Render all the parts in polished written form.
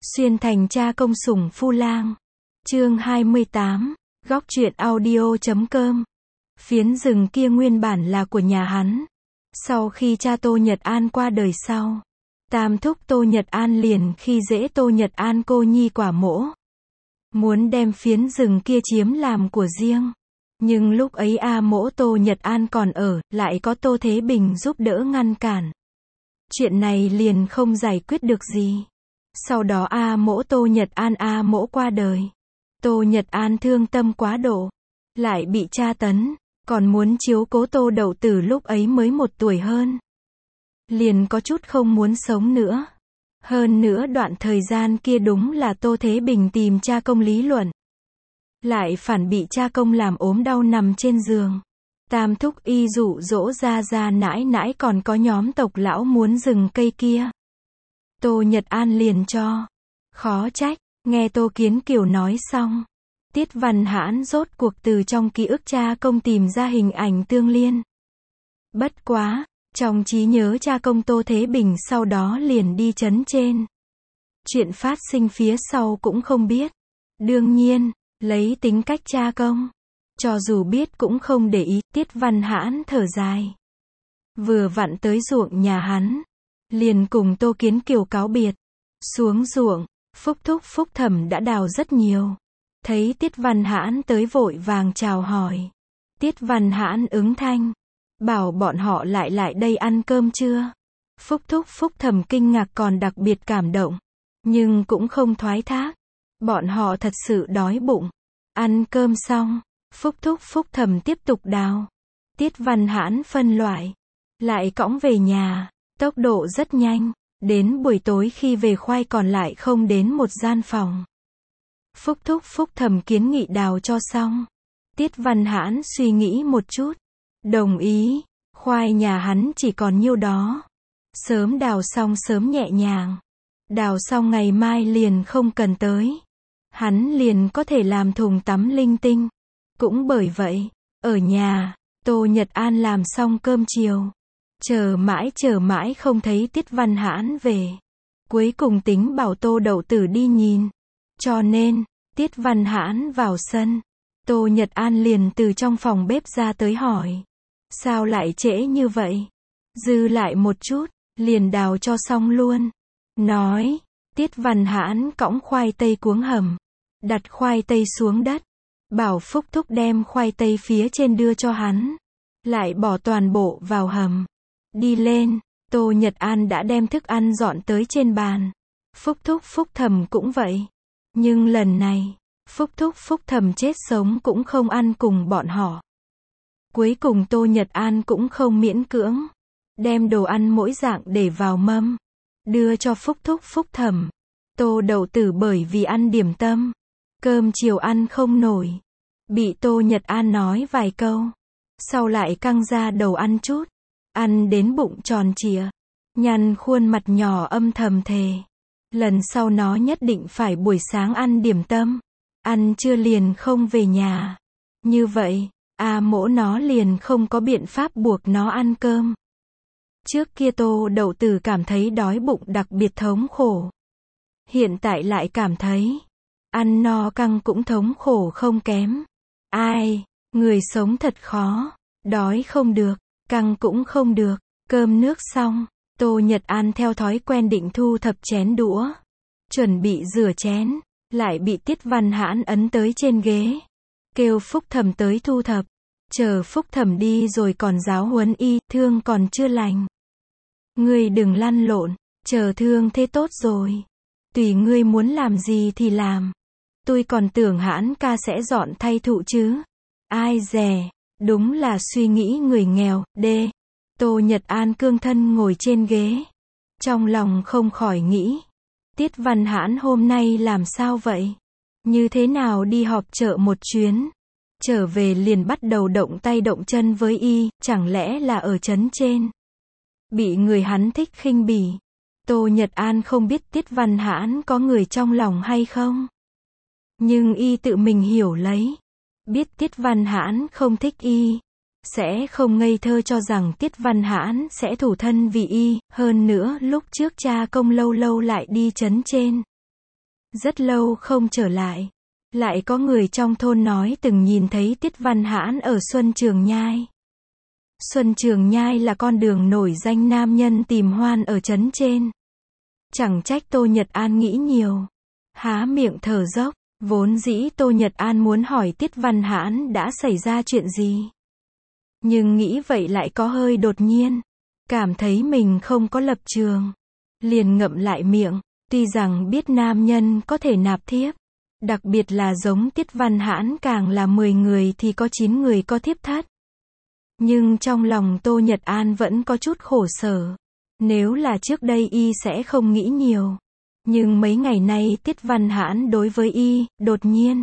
Xuyên thành cha công sủng phu lang. Chương 28, góc truyện audio.com. Phiến rừng kia nguyên bản là của nhà hắn. Sau khi cha Tô Nhật An qua đời sau, tam thúc Tô Nhật An liền khi dễ Tô Nhật An cô nhi quả mỗ. Muốn đem phiến rừng kia chiếm làm của riêng. Nhưng lúc ấy mỗ Tô Nhật An còn ở, lại có Tô Thế Bình giúp đỡ ngăn cản. Chuyện này liền không giải quyết được gì. Sau đó mỗ Tô Nhật An mỗ qua đời. Tô Nhật An thương tâm quá độ, lại bị tra tấn, còn muốn chiếu cố Tô Đậu Tử lúc ấy mới 1 tuổi hơn. Liền có chút không muốn sống nữa. Hơn nữa đoạn thời gian kia đúng là Tô Thế Bình tìm cha công lý luận. Lại phản bị cha công làm ốm đau nằm trên giường. Tam thúc y dụ dỗ ra nãi nãi còn có nhóm tộc lão muốn rừng cây kia. Tô Nhật An liền cho. Khó trách, nghe Tô Kiến Kiều nói xong. Tiết Văn Hãn rốt cuộc từ trong ký ức cha công tìm ra hình ảnh tương liên. Bất quá, trong trí nhớ cha công Tô Thế Bình sau đó liền đi trấn trên. Chuyện phát sinh phía sau cũng không biết. Đương nhiên, lấy tính cách cha công, cho dù biết cũng không để ý. Tiết Văn Hãn thở dài. Vừa vặn tới ruộng nhà hắn, liền cùng Tô Kiến Kiều cáo biệt. Xuống ruộng, Phúc Thúc Phúc Thẩm đã đào rất nhiều. Thấy Tiết Văn Hãn tới vội vàng chào hỏi. Tiết Văn Hãn ứng thanh, bảo bọn họ lại đây ăn cơm chưa. Phúc Thúc Phúc Thẩm kinh ngạc còn đặc biệt cảm động, nhưng cũng không thoái thác. Bọn họ thật sự đói bụng. Ăn cơm xong, Phúc Thúc Phúc Thẩm tiếp tục đào. Tiết Văn Hãn phân loại, lại cõng về nhà. Tốc độ rất nhanh, đến buổi tối khi về khoai còn lại không đến một gian phòng. Phúc Thúc Phúc Thẩm kiến nghị đào cho xong. Tiết Văn Hãn suy nghĩ một chút, đồng ý. Khoai nhà hắn chỉ còn nhiêu đó. Sớm đào xong sớm nhẹ nhàng. Đào xong ngày mai liền không cần tới. Hắn liền có thể làm thùng tắm linh tinh. Cũng bởi vậy, ở nhà, Tô Nhật An làm xong cơm chiều. Chờ mãi không thấy Tiết Văn Hãn về. Cuối cùng tính bảo Tô Đậu Tử đi nhìn. Cho nên, Tiết Văn Hãn vào sân. Tô Nhật An liền từ trong phòng bếp ra tới hỏi. Sao lại trễ như vậy? Dư lại một chút, liền đào cho xong luôn. Nói, Tiết Văn Hãn cõng khoai tây cuống hầm. Đặt khoai tây xuống đất. Bảo Phúc Thúc đem khoai tây phía trên đưa cho hắn. Lại bỏ toàn bộ vào hầm. Đi lên, Tô Nhật An đã đem thức ăn dọn tới trên bàn. Phúc Thúc Phúc Thẩm cũng vậy. Nhưng lần này, Phúc Thúc Phúc Thẩm chết sống cũng không ăn cùng bọn họ. Cuối cùng Tô Nhật An cũng không miễn cưỡng. Đem đồ ăn mỗi dạng để vào mâm. Đưa cho Phúc Thúc Phúc Thẩm. Tô Đậu Tử bởi vì ăn điểm tâm. Cơm chiều ăn không nổi. Bị Tô Nhật An nói vài câu. Sau lại căng ra đầu ăn chút. Ăn đến bụng tròn trịa. Nhăn khuôn mặt nhỏ âm thầm thề. Lần sau nó nhất định phải buổi sáng ăn điểm tâm. Ăn trưa liền không về nhà. Như vậy, mỗ nó liền không có biện pháp buộc nó ăn cơm. Trước kia Tô Đậu Tử cảm thấy đói bụng đặc biệt thống khổ. Hiện tại lại cảm thấy ăn no căng cũng thống khổ không kém. Ai, người sống thật khó. Đói không được, căng cũng không được. Cơm nước xong, Tô Nhật An theo thói quen định thu thập chén đũa. Chuẩn bị rửa chén, lại bị Tiết Văn Hãn ấn tới trên ghế. Kêu Phúc Thẩm tới thu thập. Chờ Phúc Thẩm đi rồi còn giáo huấn y, thương còn chưa lành. Ngươi đừng lăn lộn, chờ thương thế tốt rồi. Tùy ngươi muốn làm gì thì làm. Tôi còn tưởng Hãn ca sẽ dọn thay thụ chứ. Ai dè, đúng là suy nghĩ người nghèo, đê. Tô Nhật An cương thân ngồi trên ghế. Trong lòng không khỏi nghĩ. Tiết Văn Hãn hôm nay làm sao vậy? Như thế nào đi họp chợ một chuyến? Trở về liền bắt đầu động tay động chân với y, chẳng lẽ là ở trấn trên? Bị người hắn thích khinh bỉ. Tô Nhật An không biết Tiết Văn Hãn có người trong lòng hay không? Nhưng y tự mình hiểu lấy. Biết Tiết Văn Hãn không thích y. Sẽ không ngây thơ cho rằng Tiết Văn Hãn sẽ thủ thân vì y. Hơn nữa lúc trước cha công lâu lại đi trấn trên. Rất lâu không trở lại. Lại có người trong thôn nói từng nhìn thấy Tiết Văn Hãn ở Xuân Trường Nhai. Xuân Trường Nhai là con đường nổi danh nam nhân tìm hoan ở trấn trên. Chẳng trách Tô Nhật An nghĩ nhiều. Há miệng thở dốc, vốn dĩ Tô Nhật An muốn hỏi Tiết Văn Hãn đã xảy ra chuyện gì. Nhưng nghĩ vậy lại có hơi đột nhiên. Cảm thấy mình không có lập trường. Liền ngậm lại miệng, tuy rằng biết nam nhân có thể nạp thiếp. Đặc biệt là giống Tiết Văn Hãn càng là 10 người thì có 9 người có thiếp thất. Nhưng trong lòng Tô Nhật An vẫn có chút khổ sở. Nếu là trước đây y sẽ không nghĩ nhiều. Nhưng mấy ngày nay Tiết Văn Hãn đối với y, đột nhiên.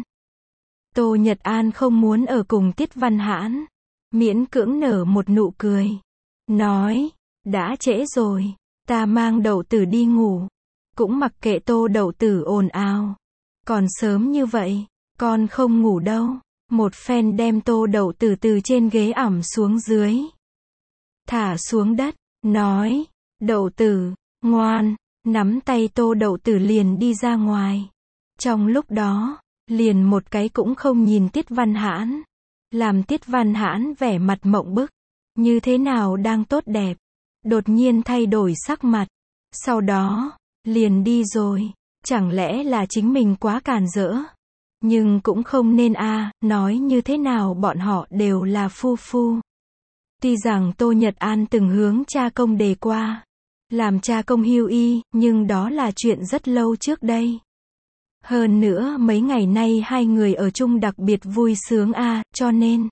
Tô Nhật An không muốn ở cùng Tiết Văn Hãn. Miễn cưỡng nở một nụ cười. Nói, đã trễ rồi, ta mang Đậu Tử đi ngủ. Cũng mặc kệ Tô Đậu Tử ồn ào. Còn sớm như vậy, con không ngủ đâu. Một phen đem Tô Đậu Tử từ trên ghế ẵm xuống dưới. Thả xuống đất, nói, Đậu Tử, ngoan, nắm tay Tô Đậu Tử liền đi ra ngoài. Trong lúc đó, liền một cái cũng không nhìn Tiết Văn Hãn. Làm Tiết Văn Hãn vẻ mặt mộng bức. Như thế nào đang tốt đẹp. Đột nhiên thay đổi sắc mặt. Sau đó, liền đi rồi. Chẳng lẽ là chính mình quá càn rỡ. Nhưng cũng không nên nói như thế nào bọn họ đều là phu phu. Tuy rằng Tô Nhật An từng hướng cha công đề qua. Làm cha công hưu y, nhưng đó là chuyện rất lâu trước đây. Hơn nữa mấy ngày nay hai người ở chung đặc biệt vui sướng cho nên.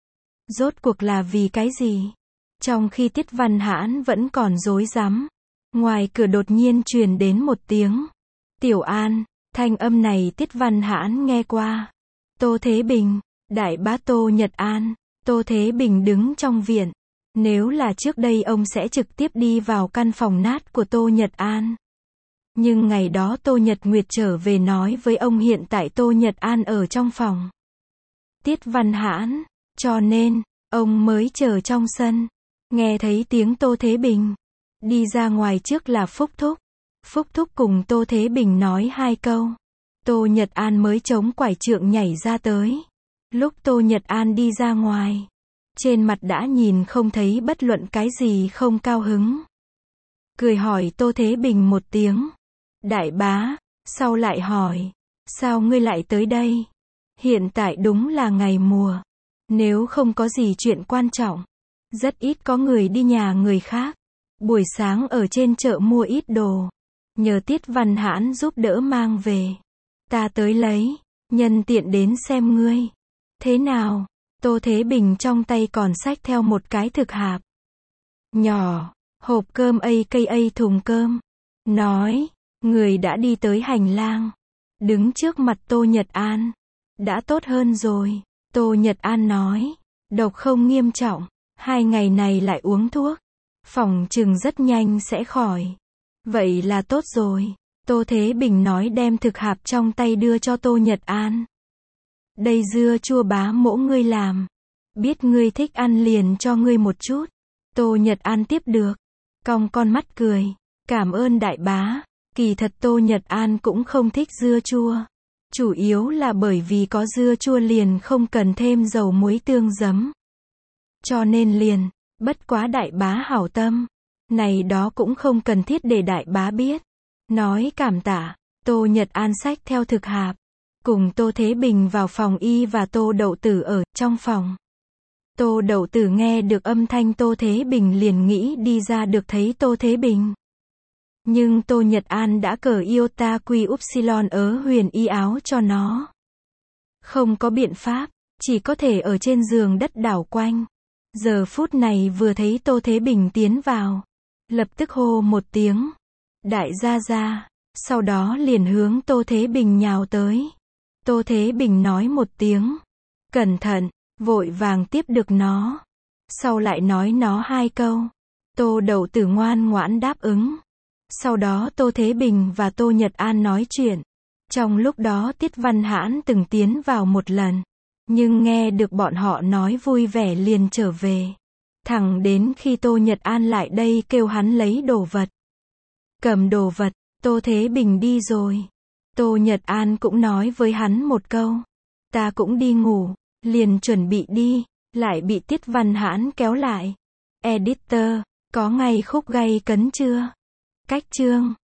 Rốt cuộc là vì cái gì? Trong khi Tiết Văn Hãn vẫn còn rối rắm. Ngoài cửa đột nhiên truyền đến một tiếng. Tiểu An, thanh âm này Tiết Văn Hãn nghe qua. Tô Thế Bình, đại bá Tô Nhật An, Tô Thế Bình đứng trong viện. Nếu là trước đây ông sẽ trực tiếp đi vào căn phòng nát của Tô Nhật An. Nhưng ngày đó Tô Nhật Nguyệt trở về nói với ông hiện tại Tô Nhật An ở trong phòng. Tiết Văn Hãn, cho nên, ông mới chờ trong sân. Nghe thấy tiếng Tô Thế Bình. Đi ra ngoài trước là Phúc Thúc. Phúc Thúc cùng Tô Thế Bình nói 2 câu. Tô Nhật An mới chống quải trượng nhảy ra tới. Lúc Tô Nhật An đi ra ngoài. Trên mặt đã nhìn không thấy bất luận cái gì không cao hứng. Cười hỏi Tô Thế Bình một tiếng. Đại bá, sau lại hỏi. Sao ngươi lại tới đây? Hiện tại đúng là ngày mùa. Nếu không có gì chuyện quan trọng. Rất ít có người đi nhà người khác. Buổi sáng ở trên chợ mua ít đồ. Nhờ Tiết Văn Hãn giúp đỡ mang về. Ta tới lấy. Nhân tiện đến xem ngươi. Thế nào? Tô Thế Bình trong tay còn xách theo một cái thực hạp. Nhỏ. Hộp cơm AKA thùng cơm. Nói. Người đã đi tới hành lang. Đứng trước mặt Tô Nhật An. Đã tốt hơn rồi. Tô Nhật An nói. Độc không nghiêm trọng. 2 ngày này lại uống thuốc. Phòng chừng rất nhanh sẽ khỏi. Vậy là tốt rồi. Tô Thế Bình nói đem thực hạp trong tay đưa cho Tô Nhật An. Đây dưa chua bá mỗ ngươi làm. Biết ngươi thích ăn liền cho ngươi một chút. Tô Nhật An tiếp được. Cong con mắt cười. Cảm ơn đại bá. Kỳ thật Tô Nhật An cũng không thích dưa chua. Chủ yếu là bởi vì có dưa chua liền không cần thêm dầu muối tương giấm. Cho nên liền, bất quá đại bá hảo tâm. Này đó cũng không cần thiết để đại bá biết. Nói cảm tạ, Tô Nhật An xách theo thực hạp. Cùng Tô Thế Bình vào phòng y và Tô Đậu Tử ở trong phòng. Tô Đậu Tử nghe được âm thanh Tô Thế Bình liền nghĩ đi ra được thấy Tô Thế Bình. Nhưng Tô Nhật An đã cởi iota quy upsilon ớ huyền y áo cho nó. Không có biện pháp, chỉ có thể ở trên giường đất đảo quanh. Giờ phút này vừa thấy Tô Thế Bình tiến vào. Lập tức hô một tiếng. Đại gia gia. Sau đó liền hướng Tô Thế Bình nhào tới. Tô Thế Bình nói một tiếng. Cẩn thận, vội vàng tiếp được nó. Sau lại nói nó 2 câu. Tô Đậu Tử ngoan ngoãn đáp ứng. Sau đó Tô Thế Bình và Tô Nhật An nói chuyện. Trong lúc đó Tiết Văn Hãn từng tiến vào một lần. Nhưng nghe được bọn họ nói vui vẻ liền trở về. Thẳng đến khi Tô Nhật An lại đây kêu hắn lấy đồ vật. Cầm đồ vật, Tô Thế Bình đi rồi. Tô Nhật An cũng nói với hắn một câu. Ta cũng đi ngủ, liền chuẩn bị đi, lại bị Tiết Văn Hãn kéo lại. Editor, có ngày khúc gay cấn chưa? Cách chương